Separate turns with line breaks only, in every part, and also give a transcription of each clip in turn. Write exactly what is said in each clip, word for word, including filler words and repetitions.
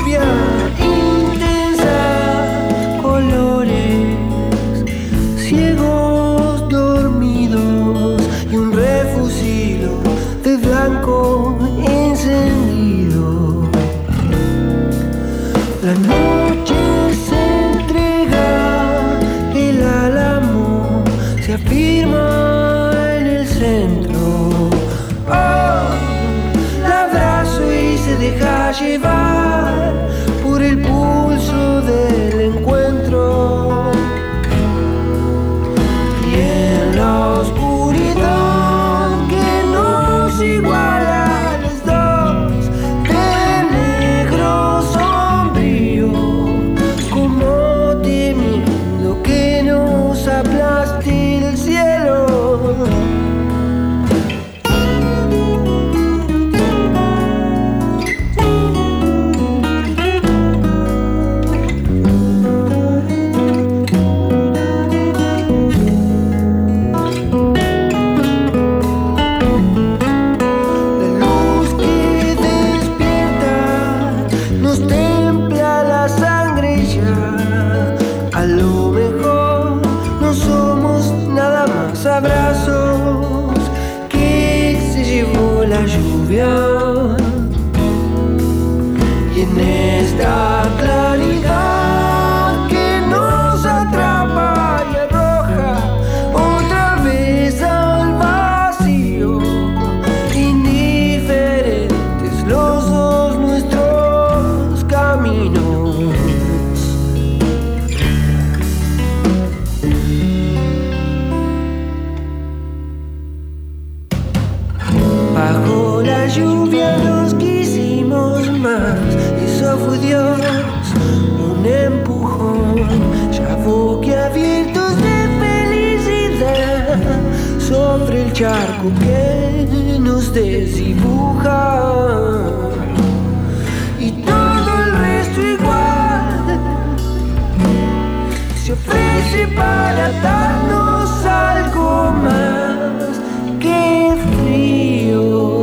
lluvia intensa, colores ciegos dormidos y un refusilo de blanco encendido. La noche se entrega, el álamo se afirma en el centro. Oh, la abrazo y se deja llevar por el pulso del encuentro. Y en la oscuridad que nos iguala a los dos, de negro sombrío, como temiendo que nos aplaste el cielo. Abrazos que se llevó la lluvia, y en esta claridad que nos atrapa y arroja otra vez al vacío, indiferentes los dos nuestros caminos. Bajo la lluvia nos quisimos más, eso fue Dios, un empujón, ya boquiabiertos de felicidad, sobre el charco que nos desdibuja, y todo el resto igual, se ofrece para darnos algo más que frío.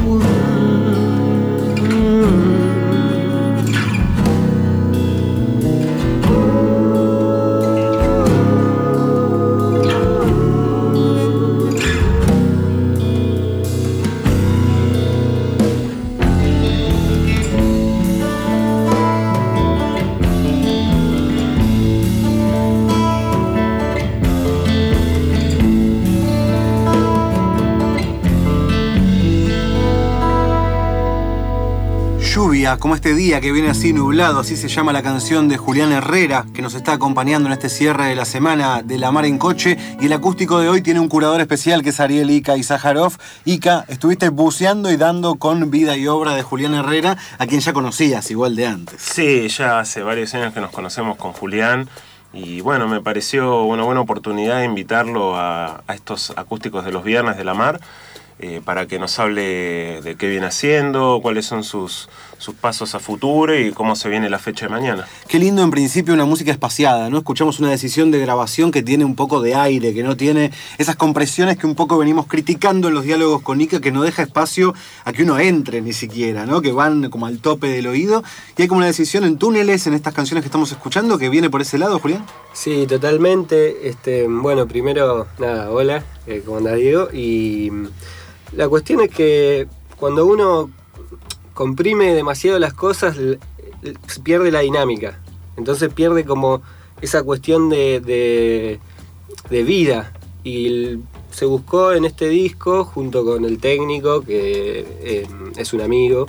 Lluvia, como este día que viene así nublado, así se llama la canción de Julián Herrera, que nos está acompañando en este cierre de la semana de La Mar en Coche. Y el acústico de hoy tiene un curador especial que es Ariel Ika Izajarov. Ika, estuviste buceando y dando con vida y obra de Julián Herrera, a quien ya conocías igual de antes.
Sí, ya hace varios años que nos conocemos con Julián. Y bueno, me pareció una buena oportunidad de invitarlo a, a estos acústicos de los viernes de La Mar, eh, para que nos hable de qué viene haciendo, cuáles son sus, sus pasos a futuro y cómo se viene la fecha de mañana.
Qué lindo, en principio, una música espaciada, ¿no? Escuchamos una decisión de grabación que tiene un poco de aire, que no tiene esas compresiones que un poco venimos criticando en los diálogos con Ika, que no deja espacio a que uno entre ni siquiera, ¿no? Que van como al tope del oído. Y hay como una decisión en túneles en estas canciones que estamos escuchando que viene por ese lado, Julián.
Sí, totalmente. Este, bueno, primero, nada, hola, eh, ¿cómo andás, Diego? Y la cuestión es que cuando uno comprime demasiado las cosas, pierde la dinámica. Entonces pierde como esa cuestión de, de, de vida. Y se buscó en este disco, junto con el técnico, que eh, es un amigo,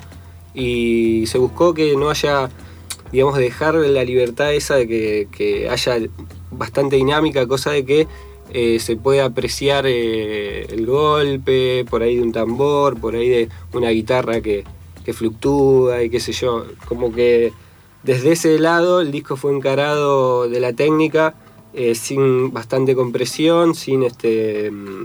y se buscó que no haya, digamos, dejar la libertad esa de que, que haya bastante dinámica, cosa de que eh, se puede apreciar eh, el golpe, por ahí de un tambor, por ahí de una guitarra que, que fluctúa y qué sé yo. Como que desde ese lado el disco fue encarado de la técnica, eh, sin bastante compresión, sin este...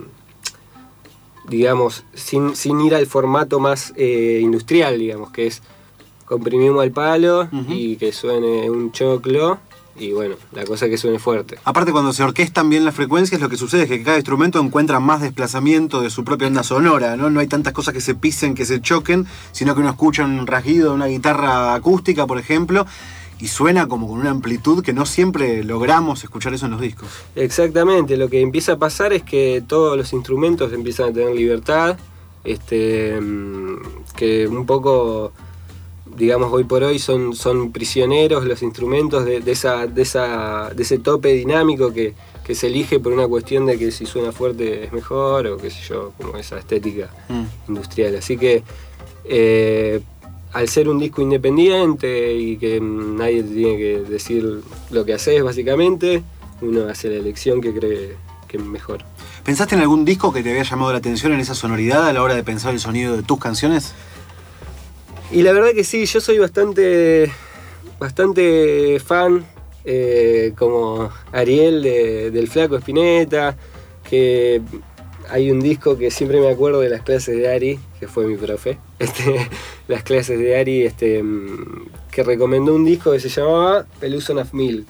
digamos, sin, sin ir al formato más eh, industrial, digamos, que es comprimimos al palo, uh-huh, y que suene un choclo y bueno, la cosa es que suene fuerte.
Aparte, cuando se orquestan bien las frecuencias, lo que sucede es que cada instrumento encuentra más desplazamiento de su propia onda sonora, ¿no? No hay tantas cosas que se pisen, que se choquen, sino que uno escucha un rasguido de una guitarra acústica, por ejemplo, y suena como con una amplitud que no siempre logramos escuchar eso en los discos.
Exactamente, lo que empieza a pasar es que todos los instrumentos empiezan a tener libertad, este, que un poco, digamos, hoy por hoy son, son prisioneros los instrumentos de, de, esa, de, esa, de ese tope dinámico que, que se elige por una cuestión de que si suena fuerte es mejor, o qué sé yo, como esa estética mm. industrial. Así que eh, al ser un disco independiente y que nadie te tiene que decir lo que haces, básicamente, uno hace la elección que cree que es mejor.
¿Pensaste en algún disco que te había llamado la atención en esa sonoridad a la hora de pensar el sonido de tus canciones?
Y la verdad que sí, yo soy bastante, bastante fan, eh, como Ariel de, del Flaco Spinetta, que hay un disco que siempre me acuerdo de las clases de Ari, que fue mi profe, este, las clases de Ari, este, que recomendó un disco que se llamaba Peluson of Milk.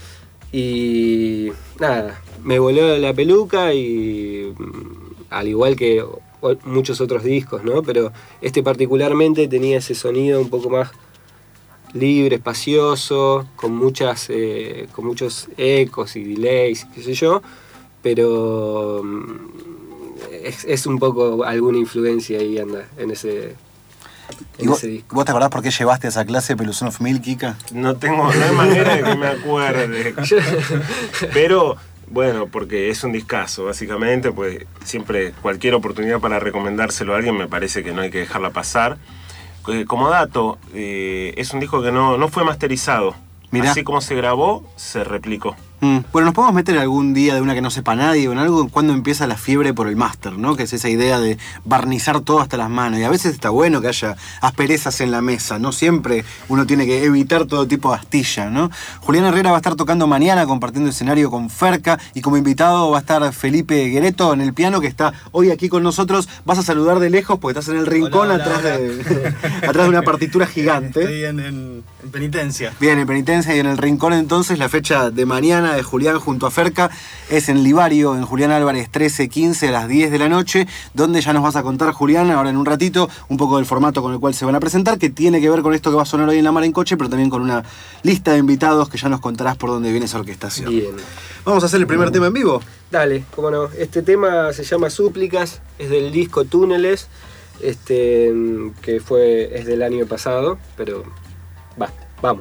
Y nada, me voló la peluca y al igual que muchos otros discos, ¿no? Pero este particularmente tenía ese sonido un poco más libre, espacioso, con muchas, eh, con muchos ecos y delays, qué sé yo, pero es, es un poco alguna influencia ahí anda en ese, en
¿Y vos,
ese disco.
¿Vos te acordás por qué llevaste a esa clase Peluson of Milk, Kika?
No tengo, no hay manera de que me acuerde. Pero bueno, porque es un discazo, básicamente, pues siempre cualquier oportunidad para recomendárselo a alguien me parece que no hay que dejarla pasar. Como dato, eh, es un disco que no, no fue masterizado. Mirá. Así como se grabó, se replicó.
Mm. Bueno, nos podemos meter algún día de una que no sepa nadie o en algo cuando empieza la fiebre por el máster, ¿no? Que es esa idea de barnizar todo hasta las manos. Y a veces está bueno que haya asperezas en la mesa, ¿no? Siempre uno tiene que evitar todo tipo de astilla, ¿no? Julián Herrera va a estar tocando mañana, compartiendo escenario con Ferca, y como invitado va a estar Felipe Guereto en el piano, que está hoy aquí con nosotros. Vas a saludar de lejos porque estás en el rincón. Hola, hola, atrás, hola. De, atrás de una partitura gigante.
Estoy en, en, en penitencia.
Bien, en penitencia y en el rincón. Entonces la fecha de mañana de Julián junto a Ferca es en Livario, en Julián Álvarez trece quince a las diez de la noche, donde ya nos vas a contar, Julián, ahora en un ratito, un poco del formato con el cual se van a presentar, que tiene que ver con esto que va a sonar hoy en La Mar en Coche, pero también con una lista de invitados que ya nos contarás por dónde viene esa orquestación.
Bien.
¿Vamos a hacer el primer tema en vivo?
Dale, cómo no. Este tema se llama Súplicas, es del disco Túneles, este, que fue, es del año pasado, pero basta, vamos.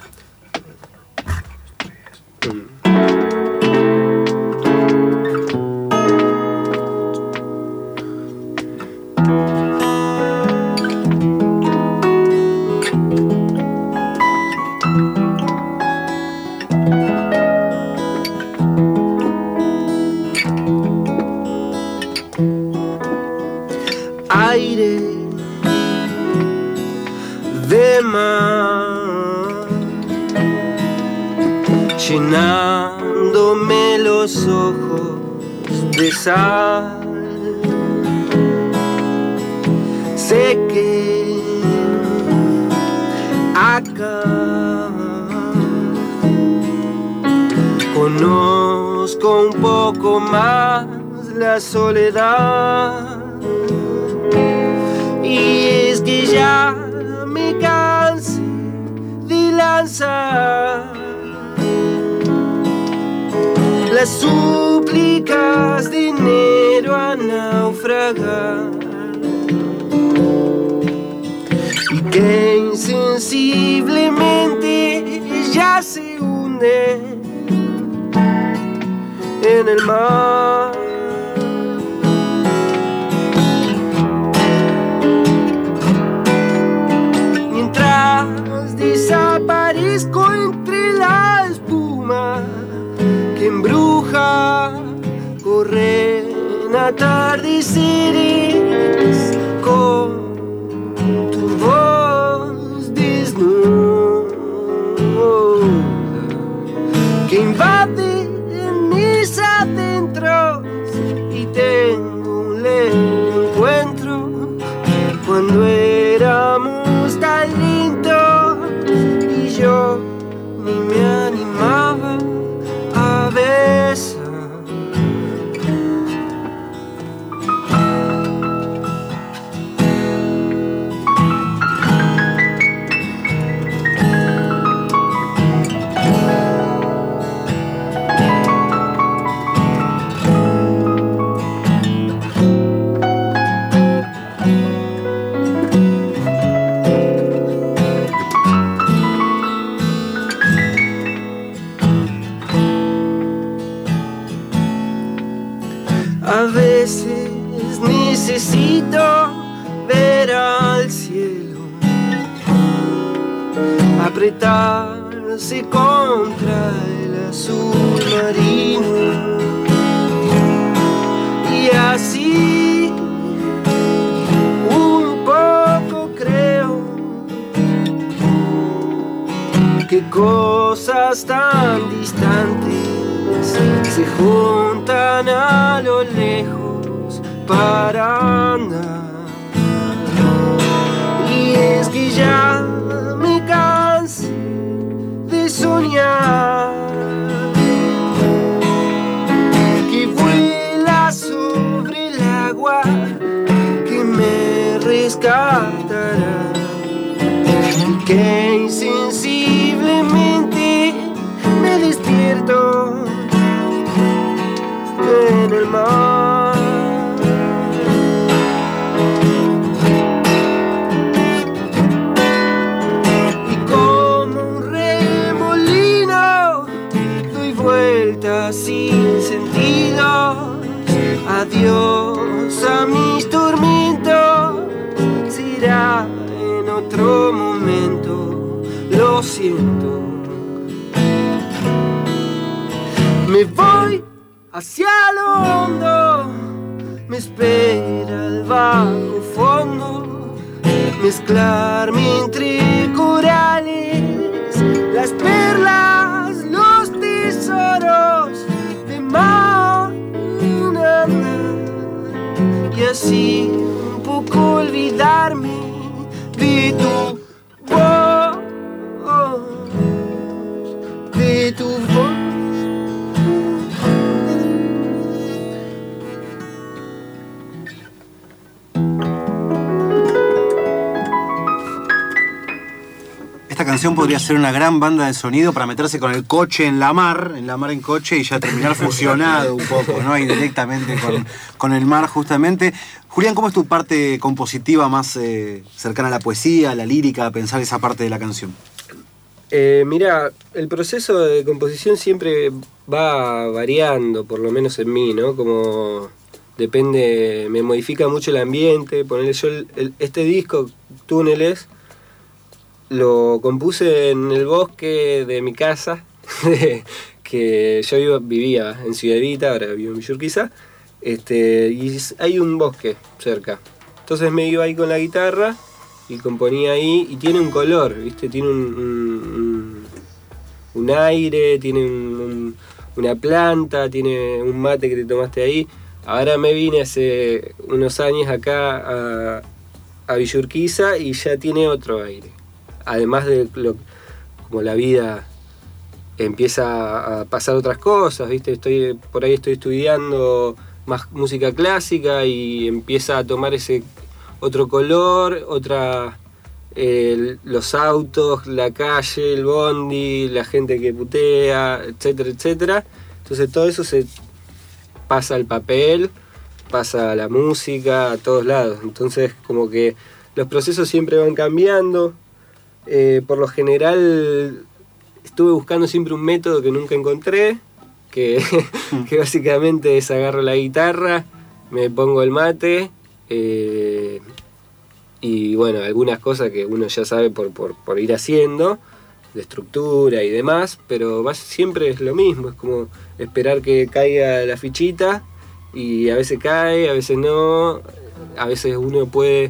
Aire de mar llenándome los ojos de sal. Sé que acá conozco un poco más la soledad. Y es que ya me cansé de lanzar las súplicas de enero a naufragar, y que insensiblemente ya se hunde en el mar. Desaparezco entre la espuma que embruja, corren atardeceres con tu voz desnuda que invade mis adentros, y tengo un leve encuentro cuando éramos tan lindos. Yo ni me animaba. al cielo, apretarse contra el azul marino. Y así un poco creo que cosas tan distantes se juntan a lo lejos para andar. Y es que ya me cansé de soñar que vuela sobre el agua, que me rescatará y que insensiblemente me despierto en el mar. Y como un remolino doy vueltas sin sentido. Adiós a mis tormentos, será en otro momento, lo siento. Me voy hacia lo hondo, me espera el bajo fondo, mezclarme entre corales, las perlas, los tesoros de mar, y así un poco olvidarme de tu voz, de tu voz.
Esta canción podría ser una gran banda de sonido para meterse con el coche en la mar, en la mar en coche, y ya terminar fusionado un poco, ¿no? Y directamente con, con el mar, justamente. Julián, ¿cómo es tu parte compositiva más eh, cercana a la poesía, a la lírica, a pensar esa parte de la canción?
Eh, mirá, el proceso de composición siempre va variando, por lo menos en mí, ¿no? Como depende, me modifica mucho el ambiente. Ponerle yo el, el, este disco, Túneles, lo compuse en el bosque de mi casa, que yo iba, vivía en Ciudad Evita, ahora vivo en Villa Urquiza, este, y hay un bosque cerca. Entonces me iba ahí con la guitarra y componía ahí, y tiene un color, ¿viste? Tiene un, un, un aire, tiene un, un, una planta, tiene un mate que te tomaste ahí. Ahora me vine hace unos años acá a, a Villa Urquiza y ya tiene otro aire. Además de lo, como la vida empieza a pasar otras cosas, ¿viste? Estoy, por ahí estoy estudiando más música clásica y empieza a tomar ese otro color, otra, eh, los autos, la calle, el bondi, la gente que putea, etcétera, etcétera. Entonces todo eso se pasa al papel, pasa a la música, a todos lados. Entonces como que los procesos siempre van cambiando. Eh, por lo general estuve buscando siempre un método que nunca encontré, que, que básicamente es agarro la guitarra, me pongo el mate, eh, y bueno, algunas cosas que uno ya sabe por, por, por ir haciendo, de estructura y demás, pero va, siempre es lo mismo, es como esperar que caiga la fichita, y a veces cae, a veces no, a veces uno puede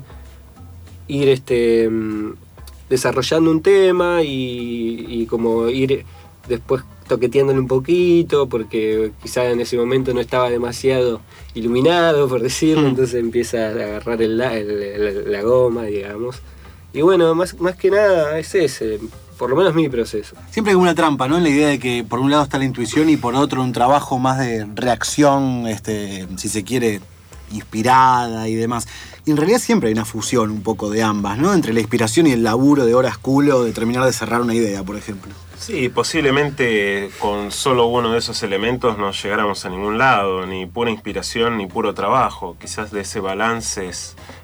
ir este... desarrollando un tema y, y como ir después toqueteándole un poquito, porque quizá en ese momento no estaba demasiado iluminado, por decirlo, mm. entonces empieza a agarrar el, el, el, la goma, digamos. Y bueno, más, más que nada es ese, por lo menos mi proceso.
Siempre hay una trampa, ¿no? En la idea de que por un lado está la intuición y por otro un trabajo más de reacción, este, si se quiere, inspirada y demás. Y en realidad siempre hay una fusión un poco de ambas, ¿no? Entre la inspiración y el laburo de horas culo de terminar de cerrar una idea, por ejemplo.
Sí, posiblemente con solo uno de esos elementos no llegáramos a ningún lado, ni pura inspiración ni puro trabajo. Quizás de ese balance es,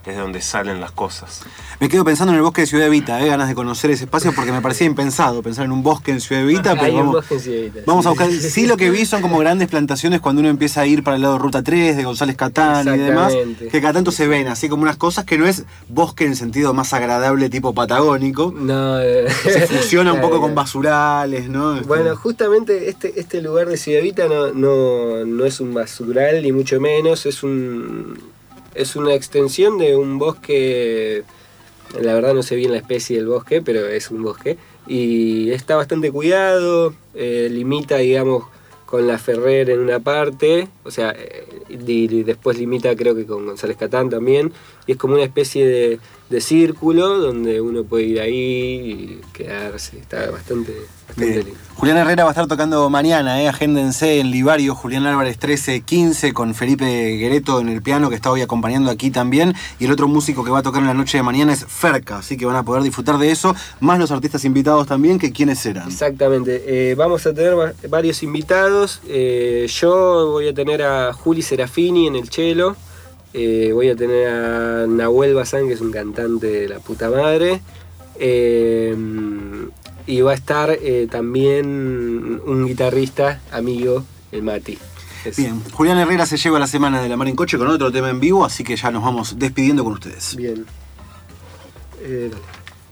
es de donde salen las cosas.
Me quedo pensando en el bosque de Ciudad Evita, eh, ganas de conocer ese espacio porque me parecía impensado pensar en un bosque en Ciudad Evita, pero
Hay un
vamos,
bosque en Ciudad Evita,
vamos
sí.
a buscar. Sí, lo que vi son como grandes plantaciones cuando uno empieza a ir para el lado de Ruta tres, de González Catán y demás,
Exactamente.
que cada tanto se ven así como unas cosas que no es bosque en el sentido más agradable tipo patagónico.
No, eh,
Se fusiona un poco
claro.
con basurales, ¿no? Este,
Bueno, justamente este, este lugar de Ciudad Evita no, no, no es un basural, ni mucho menos, es un es una extensión de un bosque, la verdad no sé bien la especie del bosque, pero es un bosque, y está bastante cuidado, eh, limita, digamos, con la Ferrer en una parte, o sea, eh, y, y después limita creo que con González Catán también, y es como una especie de, de círculo donde uno puede ir ahí y quedarse, está bastante, bastante
Bien.
lindo.
Julián Herrera va a estar tocando mañana, eh, agéndense en Livario, Julián Álvarez trece quince, con Felipe Guereto en el piano, que está hoy acompañando aquí también, y el otro músico que va a tocar en la noche de mañana es Ferca, así que van a poder disfrutar de eso, más los artistas invitados también, que quiénes serán.
Exactamente, eh, vamos a tener va- varios invitados, eh, yo voy a tener a Juli Serafini en el cello, eh, voy a tener a Nahuel Bazán, que es un cantante de la puta madre, eh, y va a estar eh, también un guitarrista amigo, el Mati. Es-
Bien, Julián Herrera se lleva la semana de la Mar en Coche con otro tema en vivo, así que ya nos vamos despidiendo con ustedes.
Bien. Eh, dale.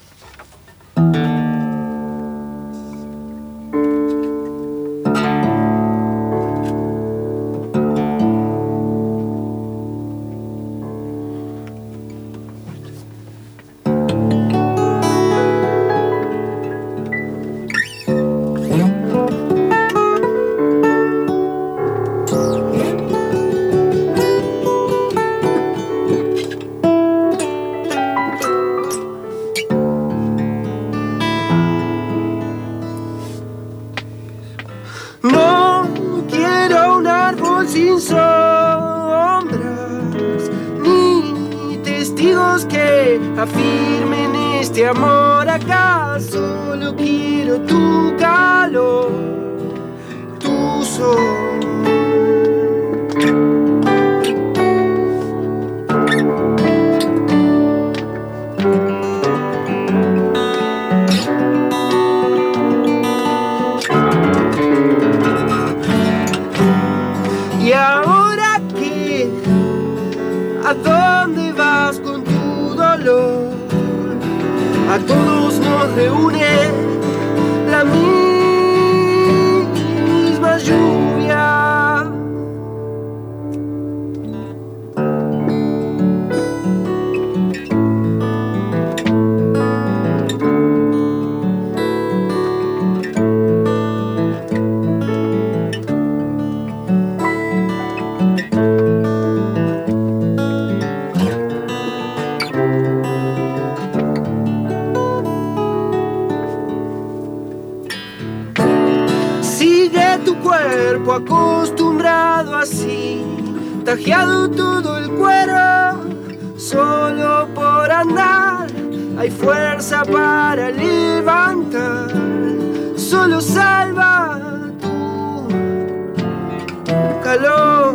No quiero un árbol sin sombras, ni testigos que afirmen este amor. Acá solo quiero tu calor, tu sol. Y ahora que, ¿a dónde vas con tu dolor? A todos nos reúne la misma lluvia. Sigue tu cuerpo acostumbrado así, tajeado todo el cuero, solo por andar hay fuerza para levantar, solo salva tu calor.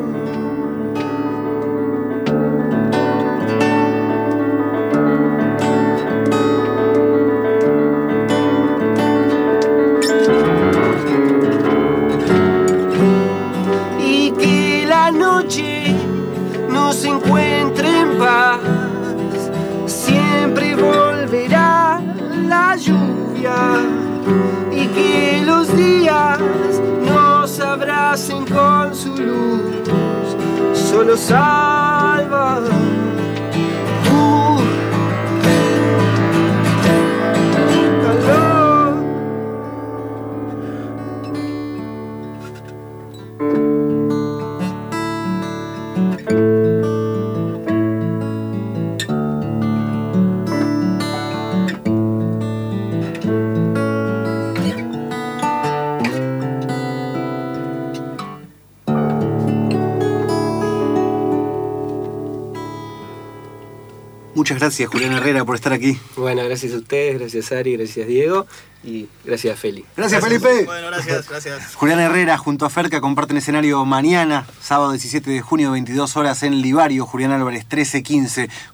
Y que la noche nos encuentre en paz, siempre volverá la lluvia, y que los días nos abracen con su luz, solo salva tu calor.
Muchas gracias, Julián Herrera, por estar aquí.
Bueno, gracias a ustedes, gracias Ari, gracias Diego y gracias a Feli.
Gracias, Felipe.
Bueno, gracias, gracias.
Julián Herrera junto a Ferca comparten escenario mañana, sábado diecisiete de junio, veintidós horas en Livario, Julián Álvarez trece quince,